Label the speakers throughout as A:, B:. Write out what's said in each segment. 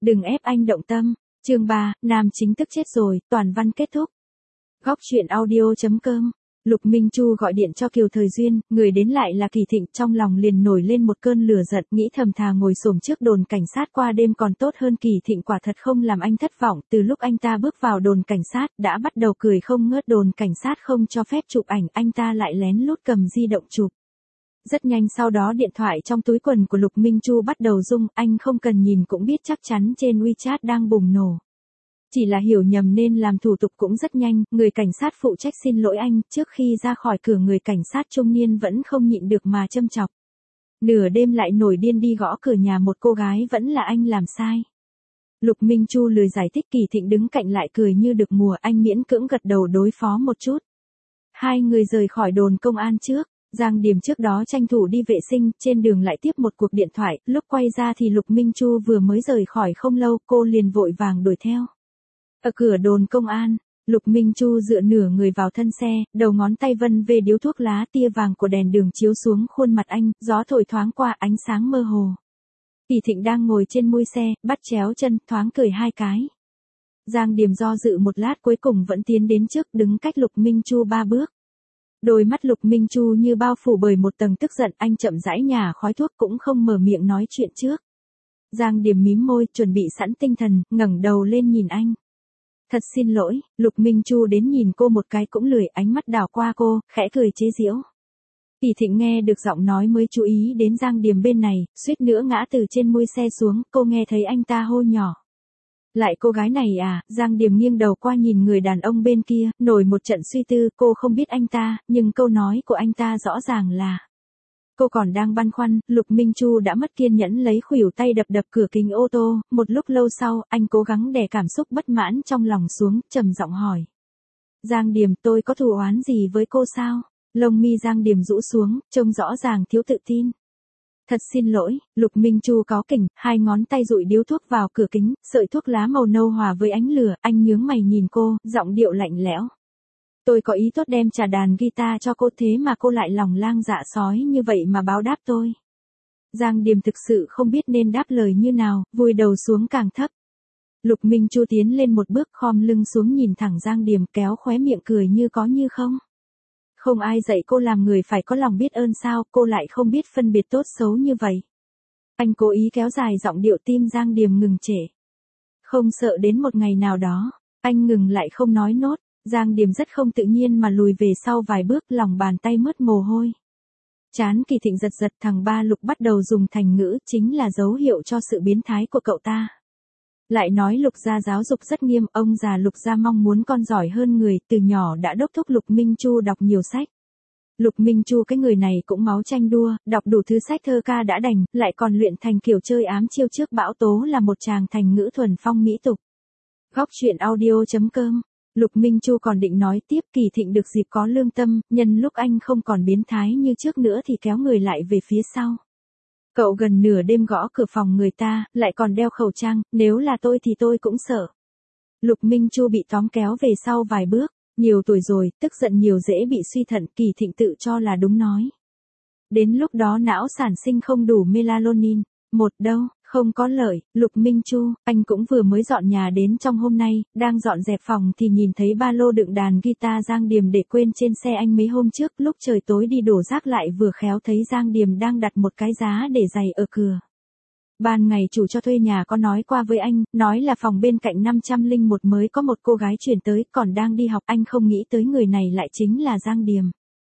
A: Đừng ép anh động tâm. Chương 3, nam chính tức chết rồi, toàn văn kết thúc. Góc truyện audio.com. Lục Minh Chu gọi điện cho Kiều Thời Duyên, người đến lại là Kỳ Thịnh, trong lòng liền nổi lên một cơn lửa giận, nghĩ thầm thà ngồi xổm trước đồn cảnh sát qua đêm còn tốt hơn. Kỳ Thịnh quả thật không làm anh thất vọng, từ lúc anh ta bước vào đồn cảnh sát, đã bắt đầu cười không ngớt. Đồn cảnh sát không cho phép chụp ảnh, anh ta lại lén lút cầm di động chụp. Rất nhanh sau đó điện thoại trong túi quần của Lục Minh Chu bắt đầu rung, anh không cần nhìn cũng biết chắc chắn trên WeChat đang bùng nổ. Chỉ là hiểu nhầm nên làm thủ tục cũng rất nhanh, người cảnh sát phụ trách xin lỗi anh, trước khi ra khỏi cửa người cảnh sát trung niên vẫn không nhịn được mà châm chọc. Nửa đêm lại nổi điên đi gõ cửa nhà một cô gái, vẫn là anh làm sai. Lục Minh Chu lười giải thích. Kỳ Thịnh đứng cạnh lại cười như được mùa, anh miễn cưỡng gật đầu đối phó một chút. Hai người rời khỏi đồn công an trước. Giang Điềm trước đó tranh thủ đi vệ sinh, trên đường lại tiếp một cuộc điện thoại, lúc quay ra thì Lục Minh Chu vừa mới rời khỏi không lâu, cô liền vội vàng đuổi theo. Ở cửa đồn công an, Lục Minh Chu dựa nửa người vào thân xe, đầu ngón tay vân về điếu thuốc lá, tia vàng của đèn đường chiếu xuống khuôn mặt anh, gió thổi thoáng qua ánh sáng mơ hồ. Kỳ Thịnh đang ngồi trên mui xe, bắt chéo chân, thoáng cười hai cái. Giang Điềm do dự một lát cuối cùng vẫn tiến đến trước, đứng cách Lục Minh Chu 3 bước. Đôi mắt Lục Minh Chu như bao phủ bởi một tầng tức giận, anh chậm rãi nhả khói thuốc cũng không mở miệng nói chuyện trước. Giang Điềm mím môi, chuẩn bị sẵn tinh thần, ngẩng đầu lên nhìn anh. Thật xin lỗi. Lục Minh Chu đến nhìn cô một cái cũng lười, ánh mắt đảo qua cô, khẽ cười chế giễu. Kỳ Thịnh nghe được giọng nói mới chú ý đến Giang Điềm bên này, suýt nữa ngã từ trên mui xe xuống, cô nghe thấy anh ta hô nhỏ. Lại cô gái này à? Giang Điềm nghiêng đầu qua nhìn người đàn ông bên kia, nổi một trận suy tư, cô không biết anh ta, nhưng câu nói của anh ta rõ ràng là. Cô còn đang băn khoăn, Lục Minh Chu đã mất kiên nhẫn lấy khuỷu tay đập đập cửa kính ô tô, một lúc lâu sau, anh cố gắng đè cảm xúc bất mãn trong lòng xuống, trầm giọng hỏi. Giang Điềm, tôi có thù oán gì với cô sao? Lông mi Giang Điềm rũ xuống, trông rõ ràng thiếu tự tin. Thật xin lỗi. Lục Minh Chu cáu kỉnh, hai ngón tay dụi điếu thuốc vào cửa kính, sợi thuốc lá màu nâu hòa với ánh lửa, anh nhướng mày nhìn cô, giọng điệu lạnh lẽo. Tôi có ý tốt đem trả đàn guitar cho cô, thế mà cô lại lòng lang dạ sói như vậy mà báo đáp tôi. Giang Điềm thực sự không biết nên đáp lời như nào, vùi đầu xuống càng thấp. Lục Minh Chu tiến lên một bước, khom lưng xuống nhìn thẳng Giang Điềm, kéo khóe miệng cười như có như không. Không ai dạy cô làm người phải có lòng biết ơn sao, cô lại không biết phân biệt tốt xấu như vậy. Anh cố ý kéo dài giọng điệu, tim Giang Điềm ngừng trệ. Không sợ đến một ngày nào đó, anh ngừng lại không nói nốt. Giang Điềm rất không tự nhiên mà lùi về sau vài bước, lòng bàn tay mướt mồ hôi. Trán Kỳ Thịnh giật giật, thằng ba Lục bắt đầu dùng thành ngữ, chính là dấu hiệu cho sự biến thái của cậu ta. Lại nói Lục gia giáo dục rất nghiêm, ông già Lục gia mong muốn con giỏi hơn người, từ nhỏ đã đốc thúc Lục Minh Chu đọc nhiều sách. Lục Minh Chu cái người này cũng máu tranh đua, đọc đủ thứ sách thơ ca đã đành, lại còn luyện thành kiểu chơi ám chiêu trước bão tố, là một chàng thành ngữ thuần phong mỹ tục. Góc truyện audio.com. Lục Minh Chu còn định nói tiếp, Kỳ Thịnh được dịp có lương tâm, nhân lúc anh không còn biến thái như trước nữa thì kéo người lại về phía sau. Cậu gần nửa đêm gõ cửa phòng người ta, lại còn đeo khẩu trang, nếu là tôi thì tôi cũng sợ. Lục Minh Chu bị tóm kéo về sau vài bước, nhiều tuổi rồi, tức giận nhiều dễ bị suy thận, Kỳ Thịnh tự cho là đúng nói. Đến lúc đó não sản sinh không đủ melatonin, một đâu. Không có lợi. Lục Minh Chu, anh cũng vừa mới dọn nhà đến trong hôm nay, đang dọn dẹp phòng thì nhìn thấy ba lô đựng đàn guitar Giang Điềm để quên trên xe anh mấy hôm trước, lúc trời tối đi đổ rác lại vừa khéo thấy Giang Điềm đang đặt một cái giá để giày ở cửa. Ban ngày chủ cho thuê nhà có nói qua với anh, nói là phòng bên cạnh 501 mới có một cô gái chuyển tới, còn đang đi học, anh không nghĩ tới người này lại chính là Giang Điềm.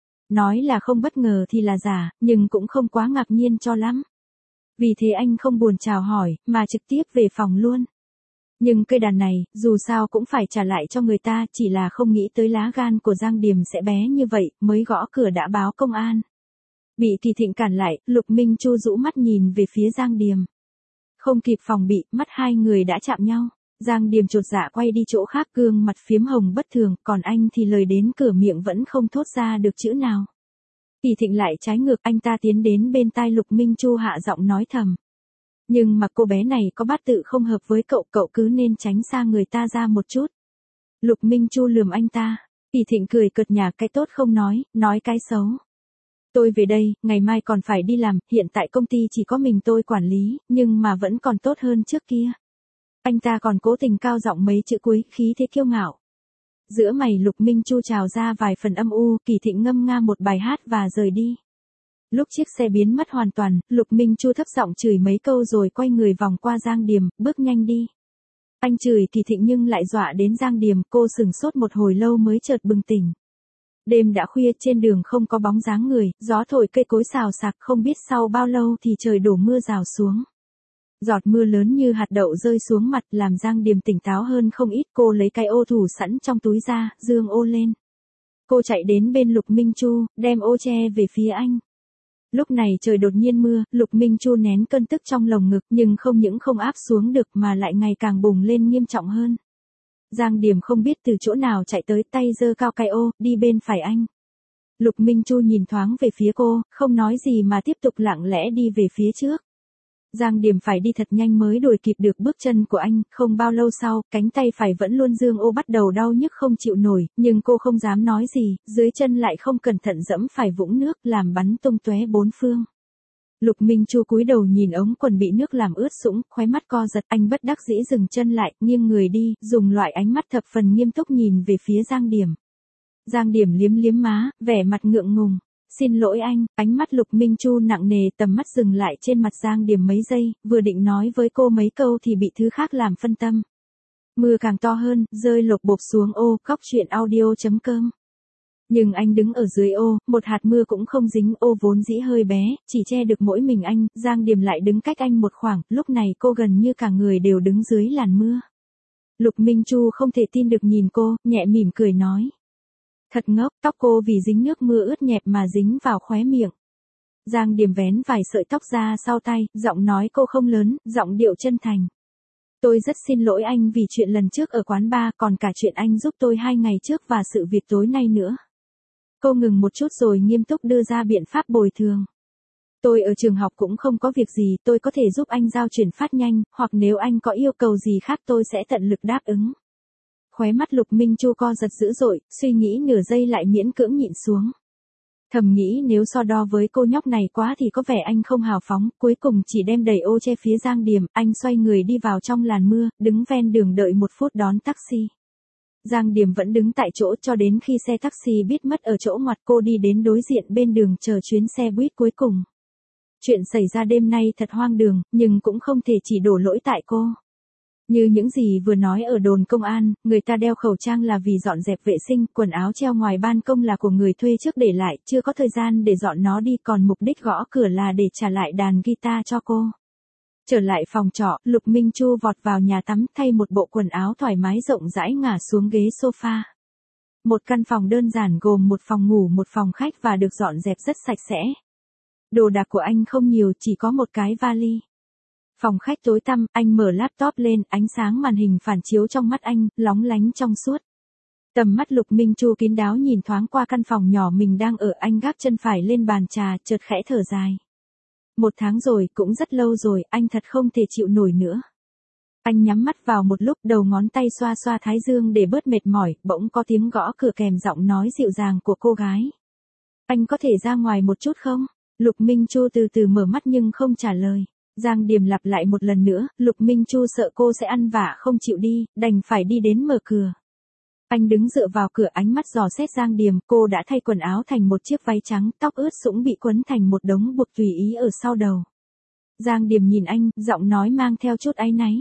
A: Nói là không bất ngờ thì là giả, nhưng cũng không quá ngạc nhiên cho lắm. Vì thế anh không buồn chào hỏi, mà trực tiếp về phòng luôn. Nhưng cây đàn này, dù sao cũng phải trả lại cho người ta, chỉ là không nghĩ tới lá gan của Giang Điềm sẽ bé như vậy, mới gõ cửa đã báo công an. Bị Kỳ Thịnh cản lại, Lục Minh Chu rũ mắt nhìn về phía Giang Điềm. Không kịp phòng bị, mắt hai người đã chạm nhau. Giang Điềm chột dạ quay đi chỗ khác, gương mặt phiếm hồng bất thường, còn anh thì lời đến cửa miệng vẫn không thốt ra được chữ nào. Kỳ Thịnh lại trái ngược, anh ta tiến đến bên tai Lục Minh Chu hạ giọng nói thầm. Nhưng mà cô bé này có bát tự không hợp với cậu, cậu cứ nên tránh xa người ta ra một chút. Lục Minh Chu lườm anh ta. Kỳ Thịnh cười cợt nhả, cái tốt không nói cái xấu. Tôi về đây, ngày mai còn phải đi làm, hiện tại công ty chỉ có mình tôi quản lý, nhưng mà vẫn còn tốt hơn trước kia. Anh ta còn cố tình cao giọng mấy chữ cuối, khí thế kiêu ngạo. Giữa mày Lục Minh Chu trào ra vài phần âm u, Kỳ Thịnh ngâm nga một bài hát và rời đi. Lúc chiếc xe biến mất hoàn toàn, Lục Minh Chu thấp giọng chửi mấy câu rồi quay người vòng qua Giang Điềm, bước nhanh đi. Anh chửi Kỳ Thịnh nhưng lại dọa đến Giang Điềm, cô sửng sốt một hồi lâu mới chợt bừng tỉnh. Đêm đã khuya, trên đường không có bóng dáng người, gió thổi cây cối xào xạc, không biết sau bao lâu thì trời đổ mưa rào xuống. Giọt mưa lớn như hạt đậu rơi xuống mặt làm Giang Điềm tỉnh táo hơn không ít, cô lấy cái ô thủ sẵn trong túi ra, giương ô lên. Cô chạy đến bên Lục Minh Chu, đem ô che về phía anh. Lúc này trời đột nhiên mưa, Lục Minh Chu nén cơn tức trong lồng ngực nhưng không những không áp xuống được mà lại ngày càng bùng lên nghiêm trọng hơn. Giang Điềm không biết từ chỗ nào chạy tới, tay giơ cao cái ô, đi bên phải anh. Lục Minh Chu nhìn thoáng về phía cô, không nói gì mà tiếp tục lặng lẽ đi về phía trước. Giang Điềm phải đi thật nhanh mới đuổi kịp được bước chân của anh, không bao lâu sau, cánh tay phải vẫn luôn giương ô bắt đầu đau nhức không chịu nổi, nhưng cô không dám nói gì, dưới chân lại không cẩn thận dẫm phải vũng nước làm bắn tung tóe bốn phương. Lục Minh Chu cúi đầu nhìn ống quần bị nước làm ướt sũng, khóe mắt co giật, anh bất đắc dĩ dừng chân lại, nghiêng người đi, dùng loại ánh mắt thập phần nghiêm túc nhìn về phía Giang Điềm. Giang Điềm liếm liếm má, vẻ mặt ngượng ngùng. Xin lỗi anh, ánh mắt Lục Minh Chu nặng nề, tầm mắt dừng lại trên mặt Giang Điềm mấy giây, vừa định nói với cô mấy câu thì bị thứ khác làm phân tâm. Mưa càng to hơn, rơi lộp bộp xuống ô, Góc Chuyện Audio.com. Nhưng anh đứng ở dưới ô, một hạt mưa cũng không dính, ô vốn dĩ hơi bé, chỉ che được mỗi mình anh, Giang Điềm lại đứng cách anh một khoảng, lúc này cô gần như cả người đều đứng dưới làn mưa. Lục Minh Chu không thể tin được nhìn cô, nhẹ mỉm cười nói. Thật ngốc, tóc cô vì dính nước mưa ướt nhẹp mà dính vào khóe miệng. Giang Điềm vén vài sợi tóc ra sau tay, giọng nói cô không lớn, giọng điệu chân thành. Tôi rất xin lỗi anh vì chuyện lần trước ở quán bar, còn cả chuyện anh giúp tôi 2 ngày trước và sự việc tối nay nữa. Cô ngừng một chút rồi nghiêm túc đưa ra biện pháp bồi thường. Tôi ở trường học cũng không có việc gì, tôi có thể giúp anh giao chuyển phát nhanh, hoặc nếu anh có yêu cầu gì khác tôi sẽ tận lực đáp ứng. Khóe mắt Lục Minh Chu co giật dữ dội, suy nghĩ nửa giây lại miễn cưỡng nhịn xuống. Thầm nghĩ nếu so đo với cô nhóc này quá thì có vẻ anh không hào phóng, cuối cùng chỉ đem đầy ô che phía Giang Điềm, anh xoay người đi vào trong làn mưa, đứng ven đường đợi 1 phút đón taxi. Giang Điềm vẫn đứng tại chỗ cho đến khi xe taxi biết mất ở chỗ ngoặt, cô đi đến đối diện bên đường chờ chuyến xe buýt cuối cùng. Chuyện xảy ra đêm nay thật hoang đường, nhưng cũng không thể chỉ đổ lỗi tại cô. Như những gì vừa nói ở đồn công an, người ta đeo khẩu trang là vì dọn dẹp vệ sinh, quần áo treo ngoài ban công là của người thuê trước để lại, chưa có thời gian để dọn nó đi, còn mục đích gõ cửa là để trả lại đàn guitar cho cô. Trở lại phòng trọ, Lục Minh Chu vọt vào nhà tắm, thay một bộ quần áo thoải mái rộng rãi ngả xuống ghế sofa. Một căn phòng đơn giản gồm một phòng ngủ, một phòng khách và được dọn dẹp rất sạch sẽ. Đồ đạc của anh không nhiều, chỉ có một cái vali. Phòng khách tối tăm, anh mở laptop lên, ánh sáng màn hình phản chiếu trong mắt anh, lóng lánh trong suốt. Tầm mắt Lục Minh Chu kín đáo nhìn thoáng qua căn phòng nhỏ mình đang ở, anh gác chân phải lên bàn trà, chợt khẽ thở dài. 1 tháng rồi, cũng rất lâu rồi, anh thật không thể chịu nổi nữa. Anh nhắm mắt vào một lúc, đầu ngón tay xoa xoa thái dương để bớt mệt mỏi, bỗng có tiếng gõ cửa kèm giọng nói dịu dàng của cô gái. Anh có thể ra ngoài một chút không? Lục Minh Chu từ từ mở mắt nhưng không trả lời. Giang Điềm lặp lại một lần nữa, Lục Minh Chu sợ cô sẽ ăn vạ không chịu đi, đành phải đi đến mở cửa. Anh đứng dựa vào cửa, ánh mắt dò xét Giang Điềm, cô đã thay quần áo thành một chiếc váy trắng, tóc ướt sũng bị quấn thành một đống buộc tùy ý ở sau đầu. Giang Điềm nhìn anh, giọng nói mang theo chút áy náy.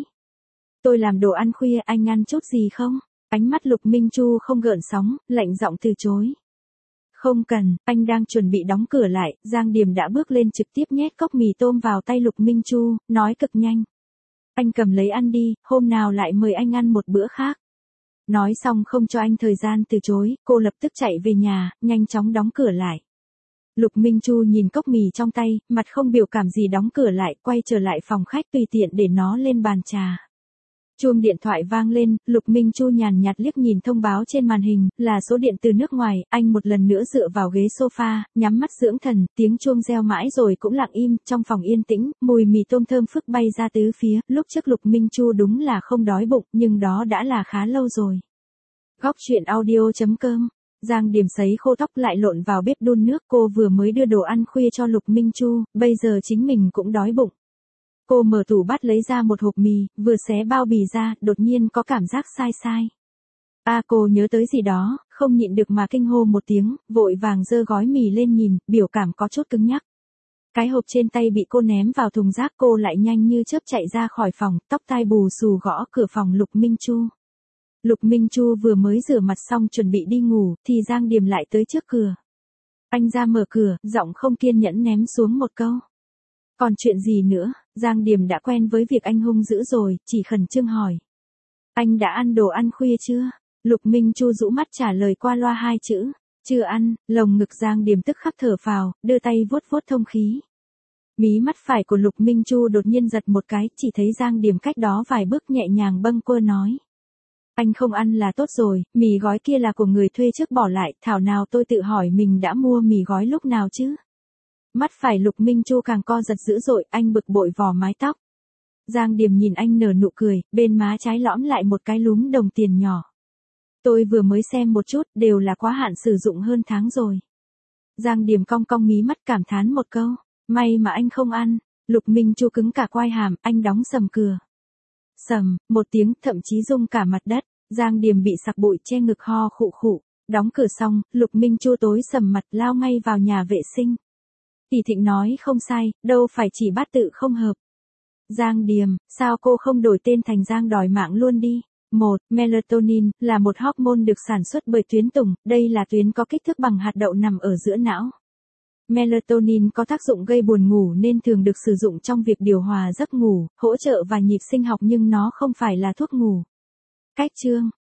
A: Tôi làm đồ ăn khuya, anh ăn chút gì không? Ánh mắt Lục Minh Chu không gợn sóng, lạnh giọng từ chối. Không cần, anh đang chuẩn bị đóng cửa lại, Giang Điềm đã bước lên trực tiếp nhét cốc mì tôm vào tay Lục Minh Chu, nói cực nhanh. Anh cầm lấy ăn đi, hôm nào lại mời anh ăn một bữa khác. Nói xong không cho anh thời gian từ chối, cô lập tức chạy về nhà, nhanh chóng đóng cửa lại. Lục Minh Chu nhìn cốc mì trong tay, mặt không biểu cảm gì đóng cửa lại, quay trở lại phòng khách tùy tiện để nó lên bàn trà. Chuông điện thoại vang lên, Lục Minh Chu nhàn nhạt liếc nhìn thông báo trên màn hình, là số điện từ nước ngoài, anh một lần nữa dựa vào ghế sofa, nhắm mắt dưỡng thần, tiếng chuông reo mãi rồi cũng lặng im, trong phòng yên tĩnh, mùi mì tôm thơm phức bay ra tứ phía, lúc trước Lục Minh Chu đúng là không đói bụng, nhưng đó đã là khá lâu rồi. Góc Chuyện Audio.com. Giang Điềm sấy khô tóc lại lộn vào bếp đun nước, cô vừa mới đưa đồ ăn khuya cho Lục Minh Chu, bây giờ chính mình cũng đói bụng. Cô mở tủ bắt lấy ra một hộp mì, vừa xé bao bì ra, đột nhiên có cảm giác sai sai. Cô nhớ tới gì đó, không nhịn được mà kinh hô một tiếng, vội vàng giơ gói mì lên nhìn, biểu cảm có chút cứng nhắc. Cái hộp trên tay bị cô ném vào thùng rác, cô lại nhanh như chớp chạy ra khỏi phòng, tóc tai bù xù gõ cửa phòng Lục Minh Chu. Lục Minh Chu vừa mới rửa mặt xong chuẩn bị đi ngủ, thì Giang Điềm lại tới trước cửa. Anh ra mở cửa, giọng không kiên nhẫn ném xuống một câu. Còn chuyện gì nữa? Giang Điềm đã quen với việc anh hung dữ rồi, chỉ khẩn trương hỏi. Anh đã ăn đồ ăn khuya chưa? Lục Minh Chu rũ mắt trả lời qua loa hai chữ. Chưa ăn. Lồng ngực Giang Điềm tức khắc thở phào, đưa tay vuốt vuốt thông khí. Mí mắt phải của Lục Minh Chu đột nhiên giật một cái, chỉ thấy Giang Điềm cách đó vài bước nhẹ nhàng bâng quơ nói. Anh không ăn là tốt rồi, mì gói kia là của người thuê trước bỏ lại, thảo nào tôi tự hỏi mình đã mua mì gói lúc nào chứ. Mắt phải Lục Minh Chu càng co giật dữ dội, anh bực bội vò mái tóc. Giang Điềm nhìn anh nở nụ cười, bên má trái lõm lại một cái lúm đồng tiền nhỏ. Tôi vừa mới xem một chút, đều là quá hạn sử dụng hơn tháng rồi. Giang Điềm cong cong mí mắt cảm thán một câu, may mà anh không ăn. Lục Minh Chu cứng cả quai hàm, anh đóng sầm cửa. Sầm, một tiếng thậm chí rung cả mặt đất, Giang Điềm bị sặc bụi che ngực ho khụ khụ. Đóng cửa xong, Lục Minh Chu tối sầm mặt lao ngay vào nhà vệ sinh. Tỷ Thịnh nói không sai, đâu phải chỉ bát tự không hợp. Giang Điềm, sao cô không đổi tên thành Giang đòi mạng luôn đi? 1. Melatonin, là một hormone được sản xuất bởi tuyến tùng, đây là tuyến có kích thước bằng hạt đậu nằm ở giữa não. Melatonin có tác dụng gây buồn ngủ nên thường được sử dụng trong việc điều hòa giấc ngủ, hỗ trợ và nhịp sinh học nhưng nó không phải là thuốc ngủ. Cách chương